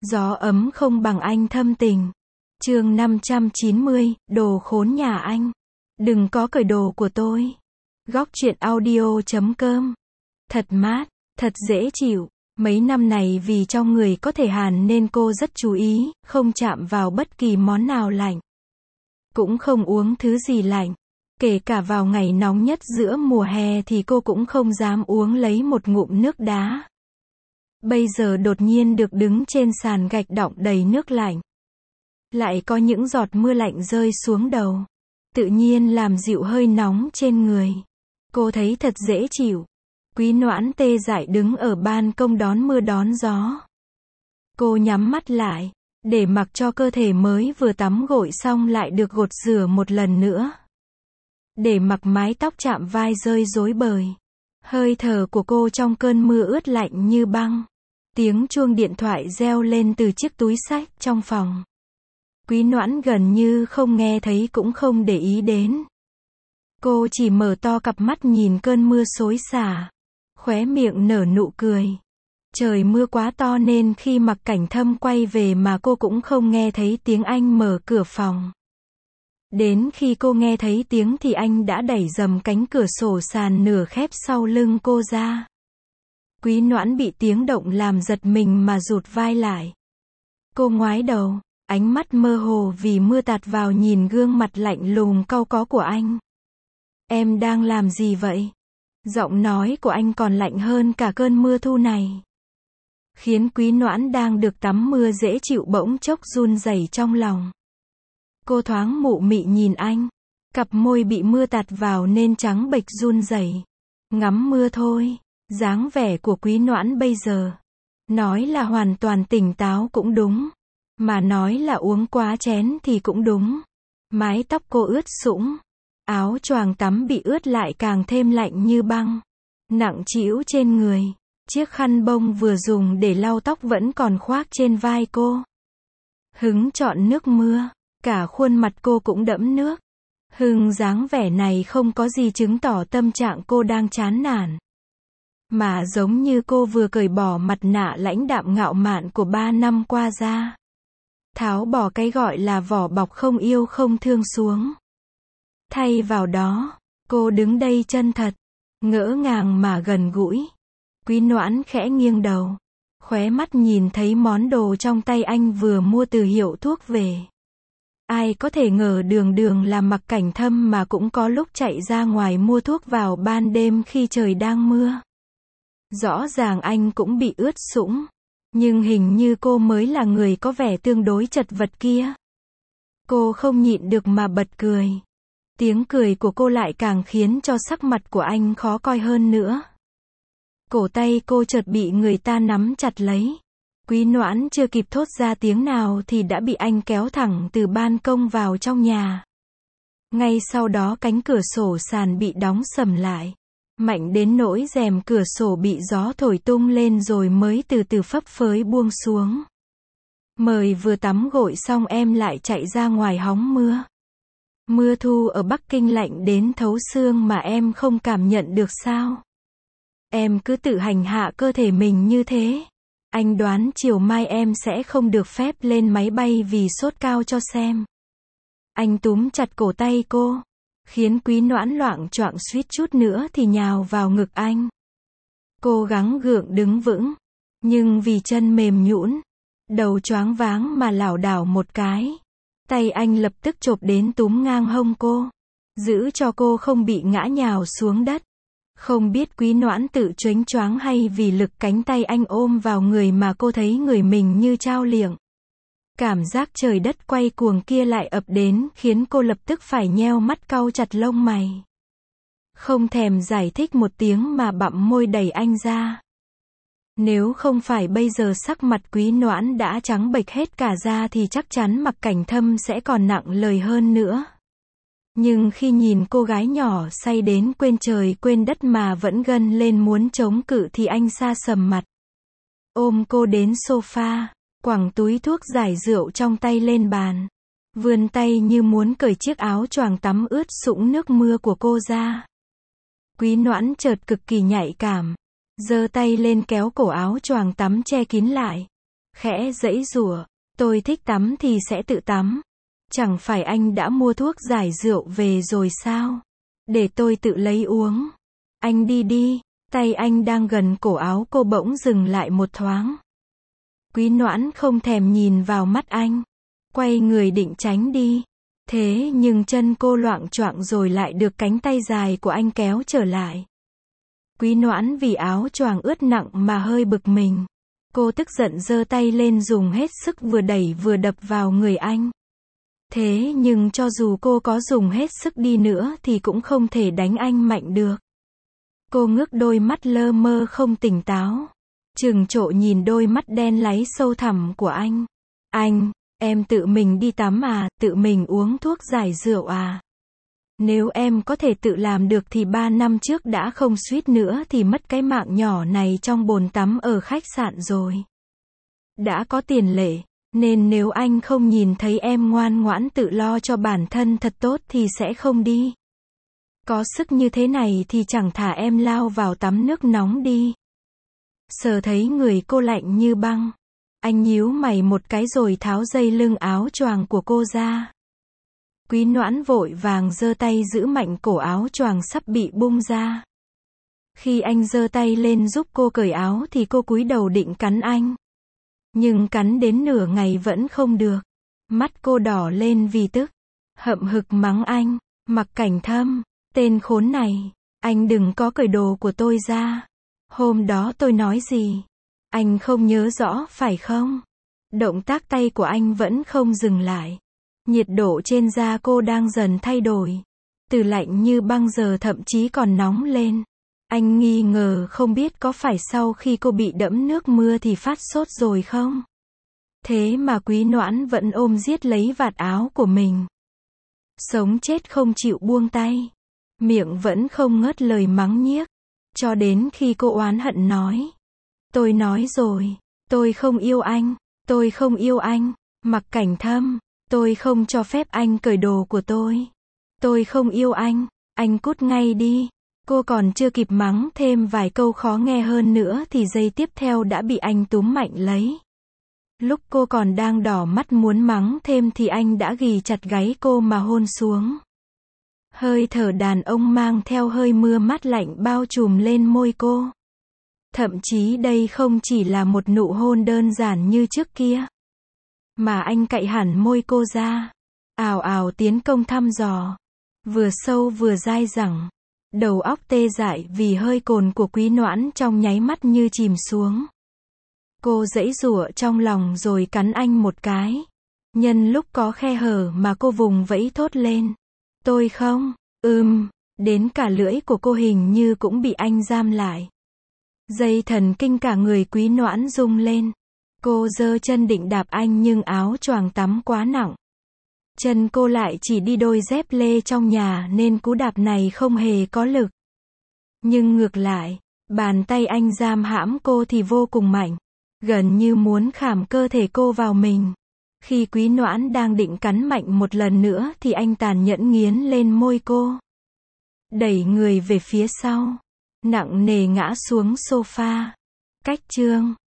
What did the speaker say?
Gió ấm không bằng anh thâm tình. Chương 590, đồ khốn nhà anh. Đừng có cởi đồ của tôi. Góc truyện audio.com. Thật mát, thật dễ chịu. Mấy năm này vì trong người có thể hàn nên cô rất chú ý, không chạm vào bất kỳ món nào lạnh. Cũng không uống thứ gì lạnh. Kể cả vào ngày nóng nhất giữa mùa hè thì cô cũng không dám uống lấy một ngụm nước đá. Bây giờ đột nhiên được đứng trên sàn gạch đọng đầy nước lạnh. Lại có những giọt mưa lạnh rơi xuống đầu. Tự nhiên làm dịu hơi nóng trên người. Cô thấy thật dễ chịu. Quý Noãn tê dại đứng ở ban công đón mưa đón gió. Cô nhắm mắt lại, để mặc cho cơ thể mới vừa tắm gội xong lại được gột rửa một lần nữa. Để mặc mái tóc chạm vai rơi rối bời. Hơi thở của cô trong cơn mưa ướt lạnh như băng. Tiếng chuông điện thoại reo lên từ chiếc túi xách trong phòng. Quý Noãn gần như không nghe thấy cũng không để ý đến. Cô chỉ mở to cặp mắt nhìn cơn mưa xối xả. Khóe miệng nở nụ cười. Trời mưa quá to nên khi Mặc Cảnh Thâm quay về mà cô cũng không nghe thấy tiếng anh mở cửa phòng. Đến khi cô nghe thấy tiếng thì anh đã đẩy dầm cánh cửa sổ sàn nửa khép sau lưng cô ra. Quý Noãn bị tiếng động làm giật mình mà rụt vai lại. Cô ngoái đầu, ánh mắt mơ hồ vì mưa tạt vào nhìn gương mặt lạnh lùng cau có của anh. Em đang làm gì vậy? Giọng nói của anh còn lạnh hơn cả cơn mưa thu này. Khiến Quý Noãn đang được tắm mưa dễ chịu bỗng chốc run rẩy trong lòng. Cô thoáng mụ mị nhìn anh. Cặp môi bị mưa tạt vào nên trắng bệch run rẩy. Ngắm mưa thôi. Dáng vẻ của Quý Noãn bây giờ. Nói là hoàn toàn tỉnh táo cũng đúng. Mà nói là uống quá chén thì cũng đúng. Mái tóc cô ướt sũng. Áo choàng tắm bị ướt lại càng thêm lạnh như băng. Nặng trĩu trên người. Chiếc khăn bông vừa dùng để lau tóc vẫn còn khoác trên vai cô. Hứng chọn nước mưa. Cả khuôn mặt cô cũng đẫm nước. Dáng vẻ này không có gì chứng tỏ tâm trạng cô đang chán nản. Mà giống như cô vừa cởi bỏ mặt nạ lãnh đạm ngạo mạn của 3 năm qua ra. Tháo bỏ cái gọi là vỏ bọc không yêu không thương xuống. Thay vào đó, cô đứng đây chân thật, ngỡ ngàng mà gần gũi. Quý Noãn khẽ nghiêng đầu, khóe mắt nhìn thấy món đồ trong tay anh vừa mua từ hiệu thuốc về. Ai có thể ngờ đường đường là Mặc Cảnh Thâm mà cũng có lúc chạy ra ngoài mua thuốc vào ban đêm khi trời đang mưa. Rõ ràng anh cũng bị ướt sũng, nhưng hình như cô mới là người có vẻ tương đối chật vật kia. Cô không nhịn được mà bật cười. Tiếng cười của cô lại càng khiến cho sắc mặt của anh khó coi hơn nữa. Cổ tay cô chợt bị người ta nắm chặt lấy. Quý Noãn chưa kịp thốt ra tiếng nào thì đã bị anh kéo thẳng từ ban công vào trong nhà. Ngay sau đó cánh cửa sổ sàn bị đóng sầm lại. Mạnh đến nỗi rèm cửa sổ bị gió thổi tung lên rồi mới từ từ phấp phới buông xuống. Mời vừa tắm gội xong em lại chạy ra ngoài hóng mưa. Mưa thu ở Bắc Kinh lạnh đến thấu xương mà em không cảm nhận được sao? Em cứ tự hành hạ cơ thể mình như thế. Anh đoán chiều mai em sẽ không được phép lên máy bay vì sốt cao cho xem. Anh túm chặt cổ tay cô, khiến Quý Noãn loạng choạng suýt chút nữa thì nhào vào ngực anh. Cô gắng gượng đứng vững, nhưng vì chân mềm nhũn, đầu choáng váng mà lảo đảo một cái. Tay anh lập tức chộp đến túm ngang hông cô, giữ cho cô không bị ngã nhào xuống đất. Không biết Quý Noãn tự choáng choáng hay vì lực cánh tay anh ôm vào người mà cô thấy người mình như trao liệng. Cảm giác trời đất quay cuồng kia lại ập đến khiến cô lập tức phải nheo mắt cau chặt lông mày. Không thèm giải thích một tiếng mà bặm môi đẩy anh ra. Nếu không phải bây giờ sắc mặt Quý Noãn đã trắng bệch hết cả da thì chắc chắn Mặc Cảnh Thâm sẽ còn nặng lời hơn nữa. Nhưng khi nhìn cô gái nhỏ say đến quên trời quên đất mà vẫn gân lên muốn chống cự thì anh sa sầm mặt. Ôm cô đến sofa, quẳng túi thuốc giải rượu trong tay lên bàn. Vươn tay như muốn cởi chiếc áo choàng tắm ướt sũng nước mưa của cô ra. Quý Noãn chợt cực kỳ nhạy cảm. Giơ tay lên kéo cổ áo choàng tắm che kín lại. khẽ giãy giụa. Tôi thích tắm thì sẽ tự tắm. Chẳng phải anh đã mua thuốc giải rượu về rồi sao? Để tôi tự lấy uống. Anh đi đi. Tay anh đang gần cổ áo cô bỗng dừng lại một thoáng. Quý Noãn không thèm nhìn vào mắt anh. Quay người định tránh đi. Thế nhưng chân cô loạng choạng rồi lại được cánh tay dài của anh kéo trở lại. Quý Noãn vì áo choàng ướt nặng mà hơi bực mình. Cô tức giận giơ tay lên dùng hết sức vừa đẩy vừa đập vào người anh. Thế nhưng cho dù cô có dùng hết sức đi nữa thì cũng không thể đánh anh mạnh được. Cô ngước đôi mắt lơ mơ không tỉnh táo. Trừng trộ nhìn đôi mắt đen láy sâu thẳm của anh. Anh, em tự mình đi tắm à, tự mình uống thuốc giải rượu à? Nếu em có thể tự làm được thì 3 năm trước đã không suýt nữa thì mất cái mạng nhỏ này trong bồn tắm ở khách sạn rồi. Đã có tiền lệ, nên nếu anh không nhìn thấy em ngoan ngoãn tự lo cho bản thân thật tốt thì sẽ không đi. Có sức như thế này thì chẳng thà em lao vào tắm nước nóng đi. Sờ thấy người cô lạnh như băng. Anh nhíu mày một cái rồi tháo dây lưng áo choàng của cô ra. Quý Noãn vội vàng giơ tay giữ mạnh cổ áo choàng sắp bị bung ra. Khi anh giơ tay lên giúp cô cởi áo thì cô cúi đầu định cắn anh. Nhưng cắn đến nửa ngày vẫn không được. Mắt cô đỏ lên vì tức. Hậm hực mắng anh. Mặc Cảnh Thâm, tên khốn này, anh đừng có cởi đồ của tôi ra. Hôm đó tôi nói gì? Anh không nhớ rõ phải không? Động tác tay của anh vẫn không dừng lại. Nhiệt độ trên da cô đang dần thay đổi. Từ lạnh như băng giờ thậm chí còn nóng lên. Anh nghi ngờ không biết có phải sau khi cô bị đẫm nước mưa thì phát sốt rồi không? Thế mà Quý Noãn vẫn ôm giết lấy vạt áo của mình. Sống chết không chịu buông tay. Miệng vẫn không ngớt lời mắng nhiếc. Cho đến khi cô oán hận nói. Tôi nói rồi, tôi không yêu anh, tôi không yêu anh, Mặc Cảnh Thâm, tôi không cho phép anh cởi đồ của tôi. Tôi không yêu anh cút ngay đi. Cô còn chưa kịp mắng thêm vài câu khó nghe hơn nữa thì giây tiếp theo đã bị anh túm mạnh lấy. Lúc cô còn đang đỏ mắt muốn mắng thêm thì anh đã ghì chặt gáy cô mà hôn xuống. Hơi thở đàn ông mang theo hơi mưa mát lạnh bao trùm lên môi cô. Thậm chí đây không chỉ là một nụ hôn đơn giản như trước kia. Mà anh cạy hẳn môi cô ra. Ào ào tiến công thăm dò. Vừa sâu vừa dai dẳng. Đầu óc tê dại vì hơi cồn của Quý Noãn trong nháy mắt như chìm xuống. Cô giãy giụa trong lòng rồi cắn anh một cái. Nhân lúc có khe hở mà cô vùng vẫy thốt lên. Tôi không, đến cả lưỡi của cô hình như cũng bị anh giam lại. Dây thần kinh cả người Quý Noãn rung lên. Cô giơ chân định đạp anh nhưng áo choàng tắm quá nặng. Chân cô lại chỉ đi đôi dép lê trong nhà nên cú đạp này không hề có lực. Nhưng ngược lại, bàn tay anh giam hãm cô thì vô cùng mạnh. Gần như muốn khảm cơ thể cô vào mình. Khi Quý Noãn đang định cắn mạnh một lần nữa thì anh tàn nhẫn nghiến lên môi cô. Đẩy người về phía sau. Nặng nề ngã xuống sofa. Cách chương